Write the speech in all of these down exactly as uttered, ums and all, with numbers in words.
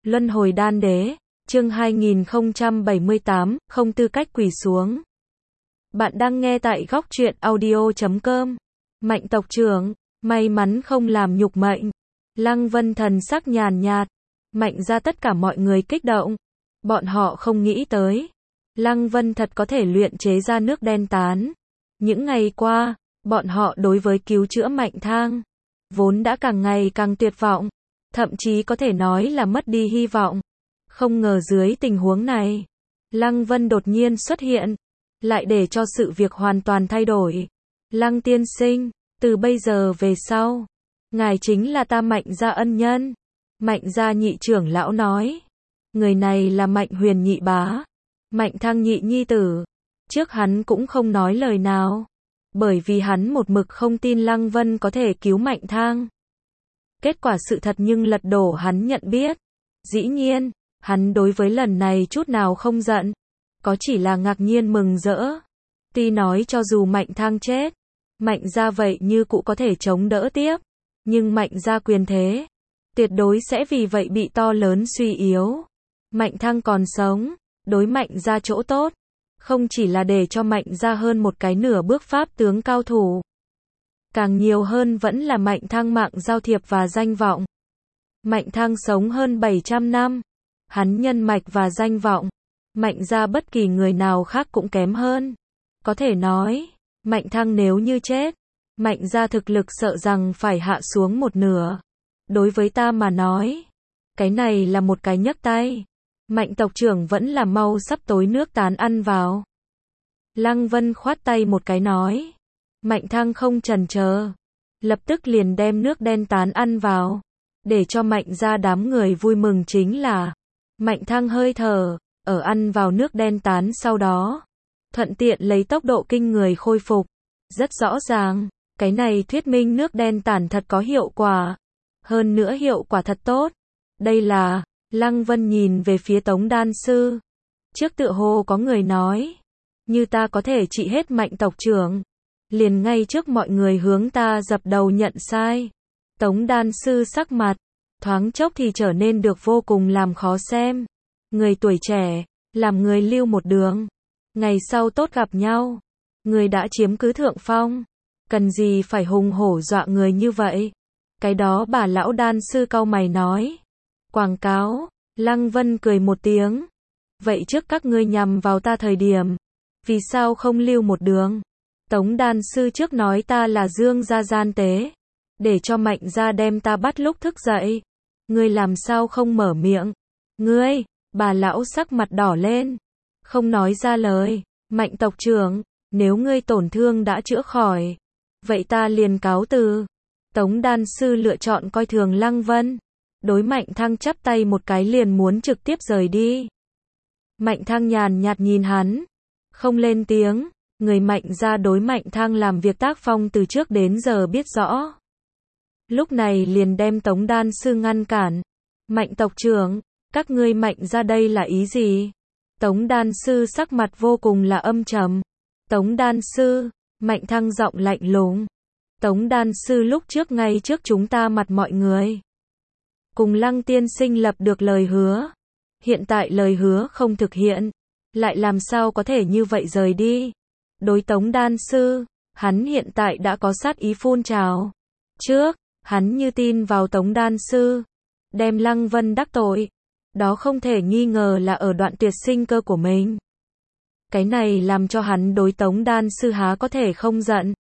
Luân hồi đan đế, chương hai nghìn không trăm bảy mươi tám, không tư cách quỳ xuống. Bạn đang nghe tại góc truyện audio chấm com. Mạnh tộc trưởng, may mắn không làm nhục Mạnh. Lăng Vân thần sắc nhàn nhạt. Mạnh ra tất cả mọi người kích động. Bọn họ không nghĩ tới. Lăng Vân thật có thể luyện chế ra nước đen tán. Những ngày qua, bọn họ đối với cứu chữa Mạnh Thang, vốn đã càng ngày càng tuyệt vọng. Thậm chí có thể nói là mất đi hy vọng. Không ngờ dưới tình huống này, Lăng Vân đột nhiên xuất hiện, lại để cho sự việc hoàn toàn thay đổi. Lăng tiên sinh, từ bây giờ về sau, ngài chính là ta Mạnh gia ân nhân. Mạnh gia nhị trưởng lão nói. Người này là Mạnh Huyền nhị bá, Mạnh Thang nhị nhi tử. Trước hắn cũng không nói lời nào, bởi vì hắn một mực không tin Lăng Vân có thể cứu Mạnh Thang. Kết quả sự thật nhưng lật đổ hắn nhận biết. Dĩ nhiên, hắn đối với lần này chút nào không giận, có chỉ là ngạc nhiên mừng rỡ. Tuy nói cho dù Mạnh Thang chết, Mạnh gia vậy như cụ có thể chống đỡ tiếp, nhưng Mạnh gia quyền thế, tuyệt đối sẽ vì vậy bị to lớn suy yếu. Mạnh Thang còn sống, đối Mạnh gia chỗ tốt, không chỉ là để cho Mạnh gia hơn một cái nửa bước pháp tướng cao thủ. Càng nhiều hơn vẫn là Mạnh Thang mạng giao thiệp và danh vọng. Mạnh Thang sống hơn bảy trăm năm, hắn nhân mạch và danh vọng, Mạnh gia bất kỳ người nào khác cũng kém hơn. Có thể nói, Mạnh Thang nếu như chết, Mạnh gia thực lực sợ rằng phải hạ xuống một nửa. Đối với ta mà nói, cái này là một cái nhấc tay. Mạnh tộc trưởng vẫn là mau sắp tối nước tán ăn vào. Lăng Vân khoát tay một cái nói. Mạnh Thang không chần chờ, lập tức liền đem nước đen tán ăn vào. Để cho Mạnh gia đám người vui mừng chính là, Mạnh Thang hơi thở, ở ăn vào nước đen tán sau đó, thuận tiện lấy tốc độ kinh người khôi phục. Rất rõ ràng, cái này thuyết minh nước đen tản thật có hiệu quả. Hơn nữa hiệu quả thật tốt. Đây là, Lăng Vân nhìn về phía Tống Đan Sư. Trước tựa hồ có người nói, như ta có thể trị hết Mạnh tộc trưởng, liền ngay trước mọi người hướng ta dập đầu nhận sai. Tống Đan Sư sắc mặt, thoáng chốc thì trở nên được vô cùng làm khó xem. Người tuổi trẻ, làm người lưu một đường. Ngày sau tốt gặp nhau. Người đã chiếm cứ thượng phong. Cần gì phải hùng hổ dọa người như vậy? Cái đó bà lão Đan Sư cau mày nói. Quảng cáo, Lăng Vân cười một tiếng. Vậy trước các ngươi nhằm vào ta thời điểm, vì sao không lưu một đường? Tống Đan Sư trước nói ta là Dương gia gian tế, để cho Mạnh gia đem ta bắt lúc thức dậy. Ngươi làm sao không mở miệng? Ngươi, bà lão sắc mặt đỏ lên, không nói ra lời. Mạnh tộc trưởng, nếu ngươi tổn thương đã chữa khỏi, vậy ta liền cáo từ. Tống Đan Sư lựa chọn coi thường Lăng Vân, đối Mạnh Thang chắp tay một cái liền muốn trực tiếp rời đi. Mạnh Thang nhàn nhạt nhìn hắn, không lên tiếng. Người Mạnh gia đối Mạnh Thang làm việc tác phong từ trước đến giờ biết rõ. Lúc này liền đem Tống Đan Sư ngăn cản. Mạnh tộc trưởng, các ngươi Mạnh gia đây là ý gì? Tống Đan Sư sắc mặt vô cùng là âm trầm. Tống Đan Sư, Mạnh Thang giọng lạnh lùng. Tống Đan Sư lúc trước ngay trước chúng ta mặt mọi người, cùng Lăng tiên sinh lập được lời hứa. Hiện tại lời hứa không thực hiện, lại làm sao có thể như vậy rời đi? Đối Tống Đan Sư, hắn hiện tại đã có sát ý phun trào. Trước, hắn như tin vào Tống Đan Sư, đem Lăng Vân đắc tội. Đó không thể nghi ngờ là ở đoạn tuyệt sinh cơ của mình. Cái này làm cho hắn đối Tống Đan Sư há có thể không giận.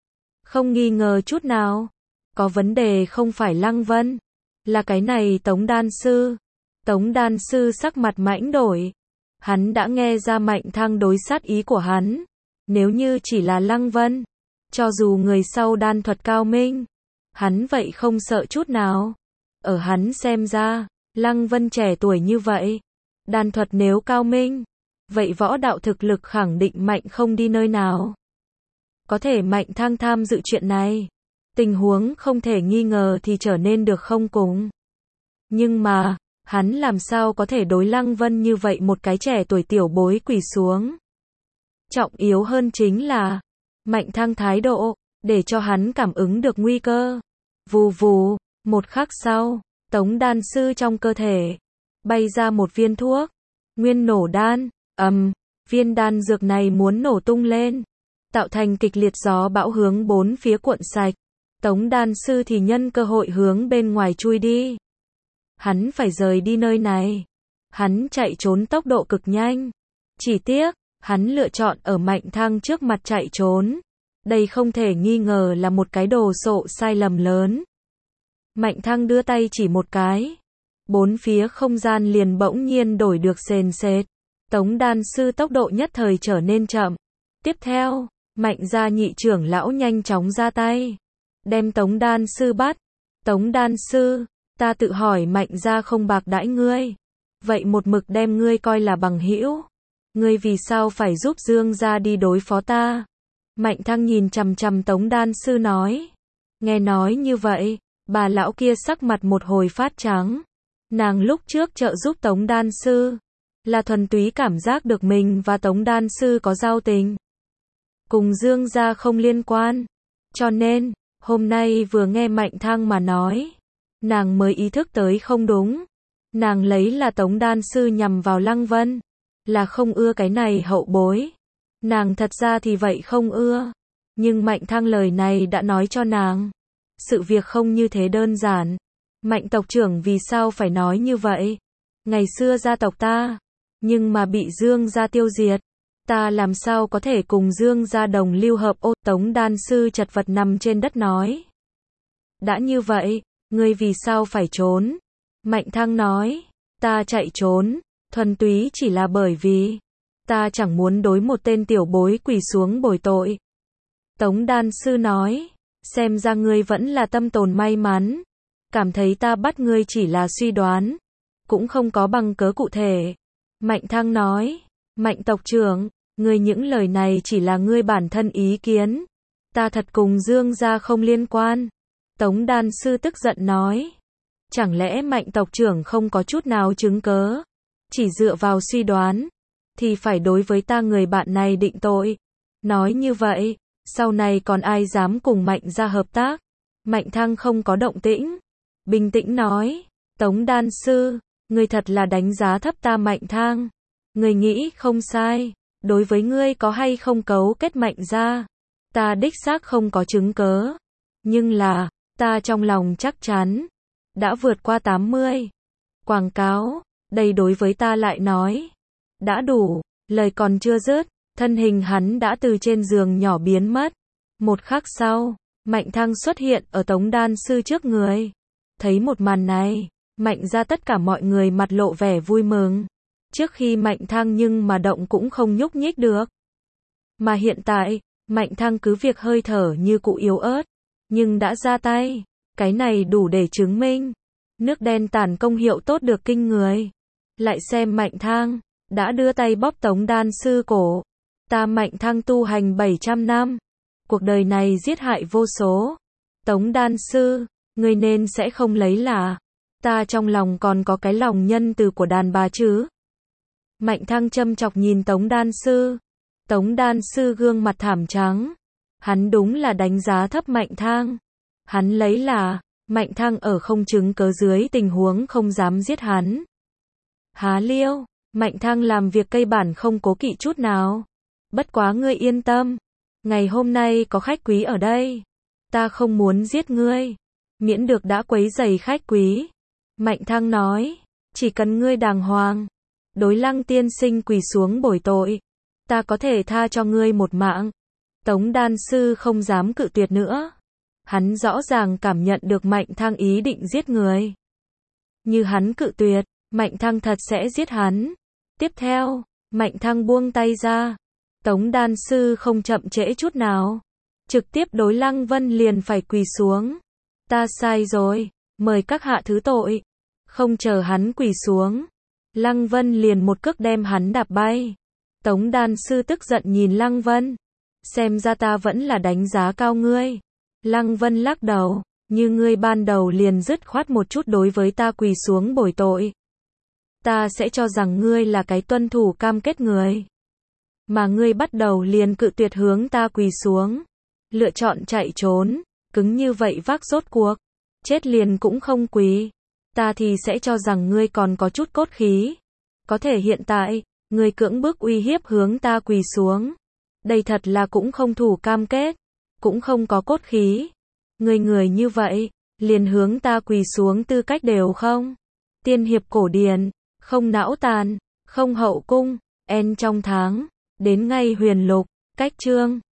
Không nghi ngờ chút nào. Có vấn đề không phải Lăng Vân, là cái này Tống Đan Sư. Tống Đan Sư sắc mặt mãnh đổi. Hắn đã nghe ra Mạnh Thang đối sát ý của hắn. Nếu như chỉ là Lăng Vân, cho dù người sau đan thuật cao minh, hắn vậy không sợ chút nào. Ở hắn xem ra, Lăng Vân trẻ tuổi như vậy, đan thuật nếu cao minh, vậy võ đạo thực lực khẳng định mạnh không đi nơi nào. Có thể Mạnh Thang tham dự chuyện này, tình huống không thể nghi ngờ thì trở nên được không cùng. Nhưng mà, hắn làm sao có thể đối Lăng Vân như vậy một cái trẻ tuổi tiểu bối quỳ xuống? Trọng yếu hơn chính là, Mạnh Thang thái độ, để cho hắn cảm ứng được nguy cơ. Vù vù, một khắc sau, Tống Đan Sư trong cơ thể, bay ra một viên thuốc. Nguyên nổ đan, ầm, viên đan dược này muốn nổ tung lên, tạo thành kịch liệt gió bão hướng bốn phía cuộn sạch. Tống đan sư thì nhân cơ hội hướng bên ngoài chui đi. Hắn phải rời đi nơi này. Hắn chạy trốn tốc độ cực nhanh. Chỉ tiếc, hắn lựa chọn ở Mạnh Thăng trước mặt chạy trốn. Đây không thể nghi ngờ là một cái đồ sộ sai lầm lớn. Mạnh Thăng đưa tay chỉ một cái. Bốn phía không gian liền bỗng nhiên đổi được sền sệt. Tống đan sư tốc độ nhất thời trở nên chậm. Tiếp theo, Mạnh gia nhị trưởng lão nhanh chóng ra tay. Đem Tống đan sư bắt. Tống đan sư, ta tự hỏi Mạnh gia không bạc đãi ngươi. Vậy một mực đem ngươi coi là bằng hữu. Ngươi vì sao phải giúp Dương gia đi đối phó ta? Mạnh Thăng nhìn chằm chằm Tống đan sư nói. Nghe nói như vậy, bà lão kia sắc mặt một hồi phát trắng. Nàng lúc trước trợ giúp Tống đan sư, là thuần túy cảm giác được mình và Tống đan sư có giao tình. Cùng Dương gia không liên quan. Cho nên, hôm nay vừa nghe Mạnh Thăng mà nói, nàng mới ý thức tới không đúng. Nàng lấy là Tống đan sư nhằm vào Lăng Vân, là không ưa cái này hậu bối. Nàng thật ra thì vậy không ưa. Nhưng Mạnh Thăng lời này đã nói cho nàng. Sự việc không như thế đơn giản. Mạnh tộc trưởng vì sao phải nói như vậy? Ngày xưa gia tộc ta, nhưng mà bị Dương gia tiêu diệt. Ta làm sao có thể cùng Dương gia đồng lưu hợp? Ô, Tống đan sư chật vật nằm trên đất nói. Đã như vậy, ngươi vì sao phải trốn? Mạnh Thăng nói, ta chạy trốn, thuần túy chỉ là bởi vì ta chẳng muốn đối một tên tiểu bối quỳ xuống bồi tội. Tống đan sư nói, xem ra ngươi vẫn là tâm tồn may mắn, cảm thấy ta bắt ngươi chỉ là suy đoán, cũng không có bằng cớ cụ thể. Mạnh Thăng nói, Mạnh tộc trưởng, ngươi những lời này chỉ là ngươi bản thân ý kiến, ta thật cùng Dương gia không liên quan. Tống đan sư tức giận nói, chẳng lẽ Mạnh tộc trưởng không có chút nào chứng cớ, chỉ dựa vào suy đoán, thì phải đối với ta người bạn này định tội. Nói như vậy, sau này còn ai dám cùng Mạnh gia hợp tác? Mạnh Thăng không có động tĩnh, bình tĩnh nói, Tống đan sư, ngươi thật là đánh giá thấp ta Mạnh Thăng. Ngươi nghĩ không sai, đối với ngươi có hay không cấu kết Mạnh gia, ta đích xác không có chứng cớ. Nhưng là, ta trong lòng chắc chắn, đã vượt qua tám mươi. Quảng cáo, đây đối với ta lại nói, đã đủ. Lời còn chưa dứt, thân hình hắn đã từ trên giường nhỏ biến mất. Một khắc sau, Mạnh Thăng xuất hiện ở Tống đan sư trước người. Thấy một màn này, Mạnh ra tất cả mọi người mặt lộ vẻ vui mừng. Trước khi Mạnh Thăng nhưng mà động cũng không nhúc nhích được. Mà hiện tại, Mạnh Thăng cứ việc hơi thở như cụ yếu ớt, nhưng đã ra tay. Cái này đủ để chứng minh nước đen tản công hiệu tốt được kinh người. Lại xem Mạnh Thăng đã đưa tay bóp Tống đan sư cổ. Ta Mạnh Thăng tu hành bảy trăm năm, cuộc đời này giết hại vô số. Tống đan sư, ngươi nên sẽ không lấy là ta trong lòng còn có cái lòng nhân từ của đàn bà chứ? Mạnh Thăng châm chọc nhìn Tống đan sư. Tống đan sư gương mặt thảm trắng. Hắn đúng là đánh giá thấp Mạnh Thăng. Hắn lấy là Mạnh Thăng ở không chứng cớ dưới tình huống không dám giết hắn. Há liêu, Mạnh Thăng làm việc cây bản không cố kỵ chút nào. Bất quá ngươi yên tâm, ngày hôm nay có khách quý ở đây, ta không muốn giết ngươi, miễn được đã quấy rầy khách quý. Mạnh Thăng nói, chỉ cần ngươi đàng hoàng, đối Lăng tiên sinh quỳ xuống bồi tội, ta có thể tha cho ngươi một mạng. Tống đan sư không dám cự tuyệt nữa. Hắn rõ ràng cảm nhận được Mạnh Thăng ý định giết người. Như hắn cự tuyệt, Mạnh Thăng thật sẽ giết hắn. Tiếp theo, Mạnh Thăng buông tay ra. Tống đan sư không chậm trễ chút nào, trực tiếp đối Lăng Vân liền phải quỳ xuống. Ta sai rồi, mời các hạ thứ tội. Không chờ hắn quỳ xuống, Lăng Vân liền một cước đem hắn đạp bay. Tống đan sư tức giận nhìn Lăng Vân. Xem ra ta vẫn là đánh giá cao ngươi. Lăng Vân lắc đầu, như ngươi ban đầu liền dứt khoát một chút đối với ta quỳ xuống bồi tội. Ta sẽ cho rằng ngươi là cái tuân thủ cam kết người. Mà ngươi bắt đầu liền cự tuyệt hướng ta quỳ xuống. Lựa chọn chạy trốn, cứng như vậy vác rốt cuộc. Chết liền cũng không quỳ. ta thì sẽ cho rằng ngươi còn có chút cốt khí. Có thể hiện tại, ngươi cưỡng bức uy hiếp hướng ta quỳ xuống. Đây thật là cũng không thủ cam kết, cũng không có cốt khí. Ngươi người như vậy, liền hướng ta quỳ xuống tư cách đều không. Tiên hiệp cổ điển, không não tàn, không hậu cung, en trong tháng, đến ngay huyền lục, cách chương.